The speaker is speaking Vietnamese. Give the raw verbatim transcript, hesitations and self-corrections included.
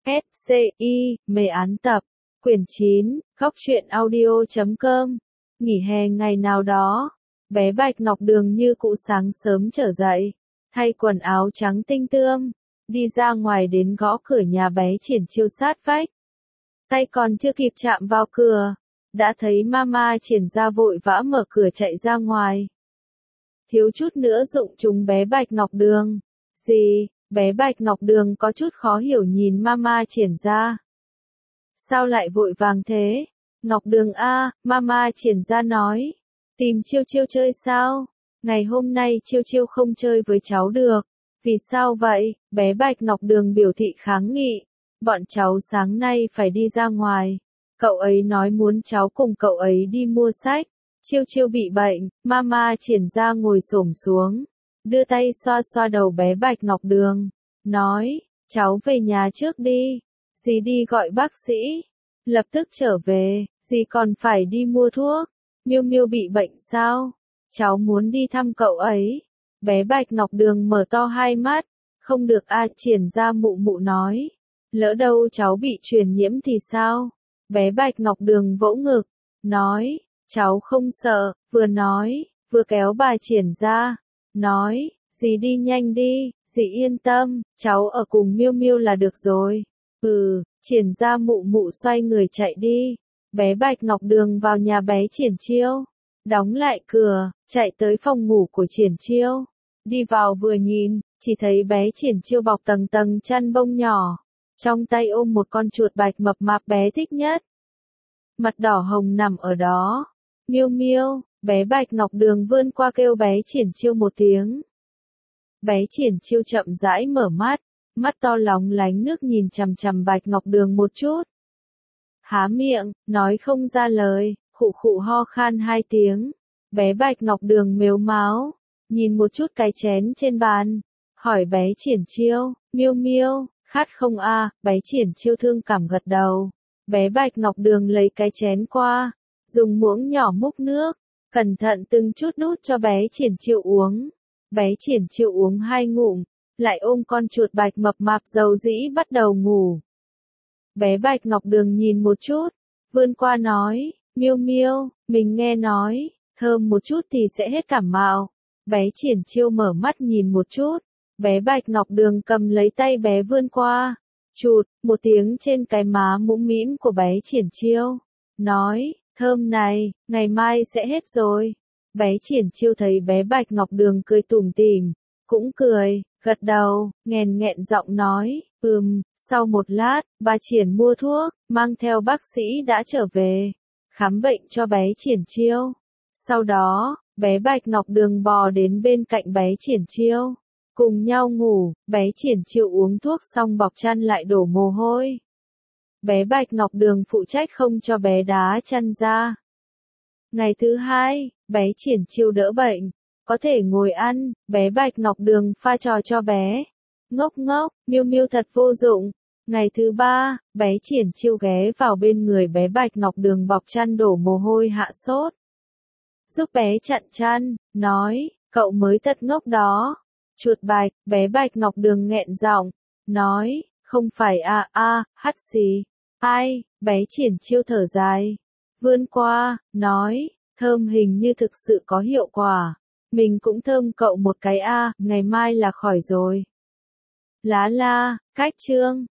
S C I, mê án tập, quyển chín, góc truyện audio chấm com. Nghỉ hè ngày nào đó, bé Bạch Ngọc Đường như cụ sáng sớm trở dậy, thay quần áo trắng tinh tươm, đi ra ngoài đến gõ cửa nhà bé Triển Chiêu sát vách. Tay còn chưa kịp chạm vào cửa, đã thấy mama Triển ra vội vã mở cửa chạy ra ngoài. Thiếu chút nữa đụng trúng bé Bạch Ngọc Đường. Gì? Bé Bạch Ngọc Đường có chút khó hiểu nhìn mama Triển ra. Sao lại vội vàng thế? Ngọc Đường a, mama Triển ra nói. Tìm Chiêu Chiêu chơi sao? Ngày hôm nay Chiêu Chiêu không chơi với cháu được. Vì sao vậy? Bé Bạch Ngọc Đường biểu thị kháng nghị. Bọn cháu sáng nay phải đi ra ngoài. Cậu ấy nói muốn cháu cùng cậu ấy đi mua sách. Chiêu Chiêu bị bệnh, mama Triển ra ngồi xổm xuống, đưa tay xoa xoa đầu bé Bạch Ngọc Đường, nói, cháu về nhà trước đi, dì đi gọi bác sĩ, lập tức trở về, dì còn phải đi mua thuốc, Miêu Miêu bị bệnh sao? Cháu muốn đi thăm cậu ấy. Bé Bạch Ngọc Đường mở to hai mắt, không được a, Triển ra mụ mụ nói, lỡ đâu cháu bị truyền nhiễm thì sao? Bé Bạch Ngọc Đường vỗ ngực, nói, cháu không sợ, vừa nói, vừa kéo bà Triển ra, nói, dì đi nhanh đi, dì yên tâm, cháu ở cùng Miêu Miêu là được rồi. Ừ, Triển ra mụ mụ xoay người chạy đi. Bé Bạch Ngọc Đường vào nhà bé Triển Chiêu, đóng lại cửa, chạy tới phòng ngủ của Triển Chiêu. Đi vào vừa nhìn, chỉ thấy bé Triển Chiêu bọc tầng tầng chăn bông nhỏ, trong tay ôm một con chuột bạch mập mạp bé thích nhất. Mặt đỏ hồng nằm ở đó. Miêu Miêu, bé Bạch Ngọc Đường vươn qua kêu bé Triển Chiêu một tiếng. Bé Triển Chiêu chậm rãi mở mắt, mắt to lóng lánh nước nhìn chằm chằm Bạch Ngọc Đường một chút. Há miệng, nói không ra lời, khụ khụ ho khan hai tiếng. Bé Bạch Ngọc Đường mếu máo, nhìn một chút cái chén trên bàn, hỏi bé Triển Chiêu, Miêu Miêu, khát không a? Bé Triển Chiêu thương cảm gật đầu. Bé Bạch Ngọc Đường lấy cái chén qua, dùng muỗng nhỏ múc nước, cẩn thận từng chút đút cho bé Triển Chiêu uống. Bé Triển Chiêu uống hai ngụm, lại ôm con chuột bạch mập mạp dầu dĩ bắt đầu ngủ. Bé Bạch Ngọc Đường nhìn một chút, vươn qua nói, Miêu Miêu, mình nghe nói, thơm một chút thì sẽ hết cảm mạo. Bé Triển Chiêu mở mắt nhìn một chút, bé Bạch Ngọc Đường cầm lấy tay bé vươn qua, chụt một tiếng trên cái má mũm mĩm của bé Triển Chiêu, nói, thơm này, ngày mai sẽ hết rồi. Bé Triển Chiêu thấy bé Bạch Ngọc Đường cười tủm tỉm, cũng cười, gật đầu, nghèn nghẹn giọng nói, ừm. Sau một lát, bà Triển mua thuốc, mang theo bác sĩ đã trở về, khám bệnh cho bé Triển Chiêu. Sau đó, bé Bạch Ngọc Đường bò đến bên cạnh bé Triển Chiêu, cùng nhau ngủ. Bé Triển Chiêu uống thuốc xong bọc chăn lại đổ mồ hôi. Bé Bạch Ngọc Đường phụ trách không cho bé đá chăn ra. Ngày thứ hai, bé Triển Chiêu đỡ bệnh, có thể ngồi ăn, bé Bạch Ngọc Đường pha trò cho bé. Ngốc ngốc, Miêu Miêu thật vô dụng. Ngày thứ ba, bé Triển Chiêu ghé vào bên người bé Bạch Ngọc Đường bọc chăn đổ mồ hôi hạ sốt. Giúp bé chặn chăn, nói, cậu mới thật ngốc đó. Chuột bạch, bé Bạch Ngọc Đường nghẹn giọng, nói, không phải a a, hắt xì. Ai, bé Triển Chiêu thở dài, vươn qua, nói, thơm hình như thực sự có hiệu quả. Mình cũng thơm cậu một cái a, ngày mai là khỏi rồi. Lá la, cách chương.